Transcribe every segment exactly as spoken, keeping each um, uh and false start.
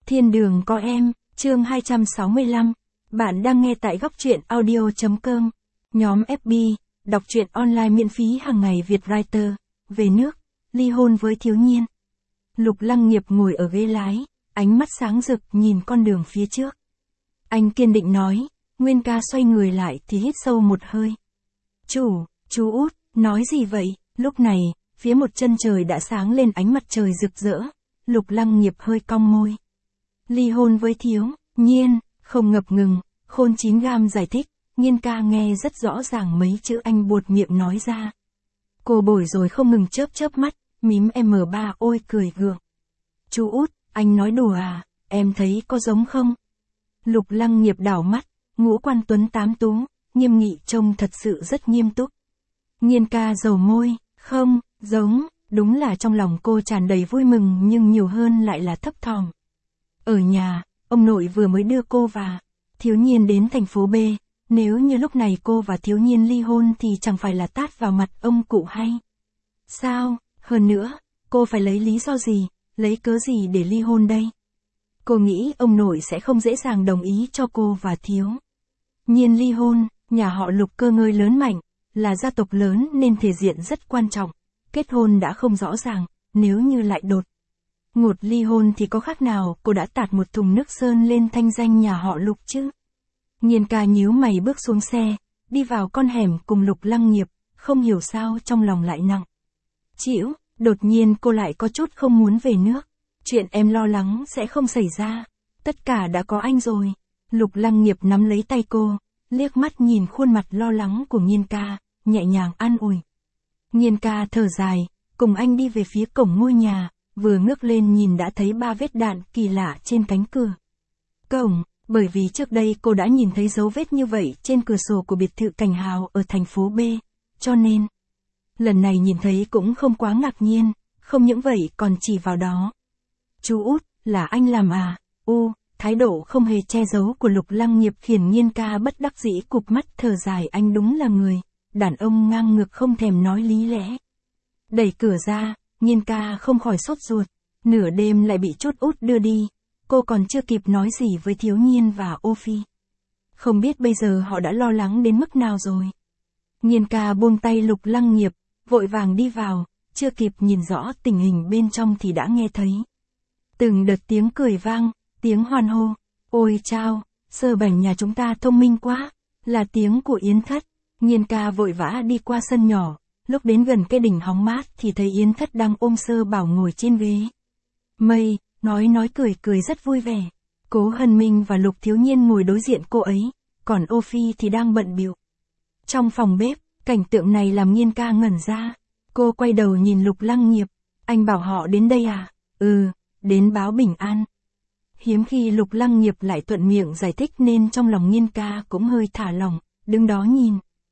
Thiên đường có em, chương hai trăm sáu mươi lăm. Bạn đang nghe tại góc truyện audio chấm com. Nhóm ép bê, đọc truyện online miễn phí hàng ngày Việt Writer. Về nước, ly hôn với thiếu nhiên. Lục Lăng Nghiệp ngồi ở ghế lái, ánh mắt sáng rực nhìn con đường phía trước. Anh kiên định nói, Nguyên ca xoay người lại thì hít sâu một hơi. Chủ, chú út, nói gì vậy? Lúc này, phía một chân trời đã sáng lên ánh mặt trời rực rỡ. Lục Lăng Nghiệp hơi cong môi. Ly hôn với thiếu nhiên, không ngập ngừng, Khôn chín gam giải thích, Nhiên ca nghe rất rõ ràng mấy chữ anh buột miệng nói ra. Cô bồi rồi không ngừng chớp chớp mắt, mím em ba ôi cười gượng. Chú út, anh nói đùa à, em thấy có giống không? Lục Lăng Nghiệp đảo mắt, ngũ quan tuấn tám tú, nghiêm nghị trông thật sự rất nghiêm túc. Nhiên ca dầu môi, không, giống, đúng là trong lòng cô tràn đầy vui mừng nhưng nhiều hơn lại là thấp thỏm. Ở nhà, ông nội vừa mới đưa cô và thiếu nhiên đến thành phố B, nếu như lúc này cô và thiếu nhiên ly hôn thì chẳng phải là tát vào mặt ông cụ hay? Sao, hơn nữa, cô phải lấy lý do gì, lấy cớ gì để ly hôn đây? Cô nghĩ ông nội sẽ không dễ dàng đồng ý cho cô và thiếu nhiên ly hôn, nhà họ Lục cơ ngơi lớn mạnh, là gia tộc lớn nên thể diện rất quan trọng, kết hôn đã không rõ ràng, nếu như lại đột ngột ly hôn thì có khác nào cô đã tạt một thùng nước sơn lên thanh danh nhà họ Lục chứ? Nhiên ca nhíu mày bước xuống xe, đi vào con hẻm cùng Lục Lăng Nghiệp, không hiểu sao trong lòng lại nặng trĩu, đột nhiên cô lại có chút không muốn về nước. Chuyện em lo lắng sẽ không xảy ra, tất cả đã có anh rồi. Lục Lăng Nghiệp nắm lấy tay cô, liếc mắt nhìn khuôn mặt lo lắng của Nhiên ca, nhẹ nhàng an ủi. Nhiên ca thở dài, cùng anh đi về phía cổng ngôi nhà, vừa ngước lên nhìn đã thấy ba vết đạn kỳ lạ trên cánh cửa cổng, bởi vì trước đây cô đã nhìn thấy dấu vết như vậy trên cửa sổ của biệt thự Cảnh Hào ở thành phố B, cho nên lần này nhìn thấy cũng không quá ngạc nhiên, không những vậy còn chỉ vào đó. Chú út, là anh làm à? U, thái độ không hề che giấu của Lục Lăng Nghiệp khiến Nhiên ca bất đắc dĩ cụp mắt thở dài, anh đúng là người đàn ông ngang ngược không thèm nói lý lẽ. Đẩy cửa ra, Nhiên ca không khỏi sốt ruột, nửa đêm lại bị chốt út đưa đi, cô còn chưa kịp nói gì với thiếu nhiên và Ô Phi. Không biết bây giờ họ đã lo lắng đến mức nào rồi. Nhiên ca buông tay Lục Lăng Nghiệp, vội vàng đi vào, chưa kịp nhìn rõ tình hình bên trong thì đã nghe thấy từng đợt tiếng cười vang, tiếng hoan hô. Ôi chao, Sơ Bảnh nhà chúng ta thông minh quá, là tiếng của Yến Thất. Nhiên ca vội vã đi qua sân nhỏ, lúc đến gần cái đỉnh hóng mát thì thấy Yến Thất đang ôm Sơ Bảo ngồi trên ghế mây, nói nói cười cười rất vui vẻ. Cố Hân Minh và Lục Thiếu Nhiên ngồi đối diện cô ấy, còn Ô Phi thì đang bận bịu trong phòng bếp. Cảnh tượng này làm Nhiên ca ngẩn ra. Cô quay đầu nhìn Lục Lăng Nghiệp, anh bảo họ đến đây à? Ừ, đến báo bình an. Hiếm khi Lục Lăng Nghiệp lại thuận miệng giải thích nên trong lòng Nhiên ca cũng hơi thả lỏng, đứng đó nhìn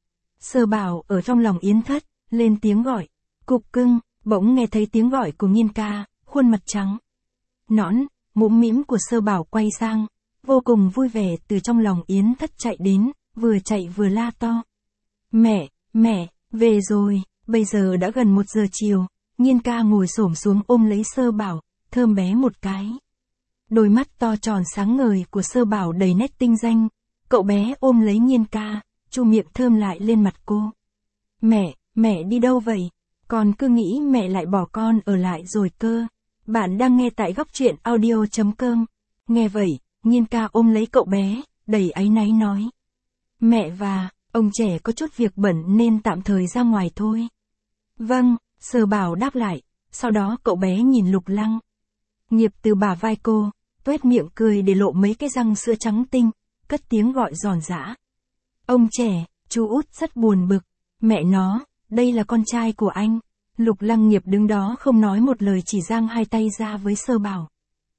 Sơ Bảo ở trong lòng Yến Thất, lên tiếng gọi, cục cưng. Bỗng nghe thấy tiếng gọi của Nhiên ca, khuôn mặt trắng nõn, mũm mĩm của Sơ Bảo quay sang, vô cùng vui vẻ từ trong lòng Yến Thất chạy đến, vừa chạy vừa la to. Mẹ, mẹ, về rồi. Bây giờ đã gần một giờ chiều, Nhiên ca ngồi xổm xuống ôm lấy Sơ Bảo, thơm bé một cái. Đôi mắt to tròn sáng ngời của Sơ Bảo đầy nét tinh danh, cậu bé ôm lấy Nhiên ca, chu miệng thơm lại lên mặt cô. Mẹ, mẹ đi đâu vậy? Con cứ nghĩ mẹ lại bỏ con ở lại rồi cơ. Bạn đang nghe tại góc truyện audio chấm com. Nghe vậy, Nhiên ca ôm lấy cậu bé, đầy áy náy nói. Mẹ và ông trẻ có chút việc bận nên tạm thời ra ngoài thôi. Vâng, Sơ Bảo đáp lại, sau đó cậu bé nhìn Lục Lăng Nghiệp từ bả vai cô, tuét miệng cười để lộ mấy cái răng sữa trắng tinh, cất tiếng gọi giòn giã. Ông trẻ, chú út rất buồn bực, mẹ nó, đây là con trai của anh. Lục Lăng Nghiệp đứng đó không nói một lời chỉ giang hai tay ra với Sơ Bảo.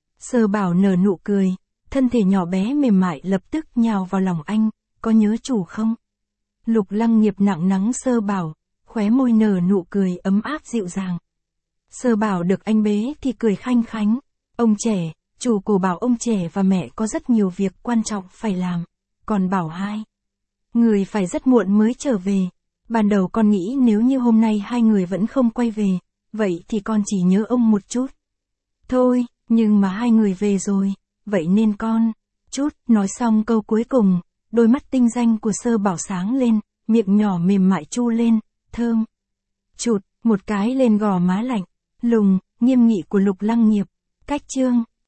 Sơ Bảo nở nụ cười, thân thể nhỏ bé mềm mại lập tức nhào vào lòng anh, có nhớ chủ không? Lục Lăng Nghiệp nặng nắng Sơ Bảo, khóe môi nở nụ cười ấm áp dịu dàng. Sơ Bảo được anh bế thì cười khanh khánh. Ông trẻ, chủ của bảo ông trẻ và mẹ có rất nhiều việc quan trọng phải làm, còn bảo hai người phải rất muộn mới trở về. Ban đầu con nghĩ nếu như hôm nay hai người vẫn không quay về, vậy thì con chỉ nhớ ông một chút thôi, nhưng mà hai người về rồi, vậy nên con, chút, nói xong câu cuối cùng, đôi mắt tinh danh của Sơ Bảo sáng lên, miệng nhỏ mềm mại chu lên, thơm. Chụt, một cái lên gò má lạnh, lùng, nghiêm nghị của Lục Lăng Nghiệp. Cách chương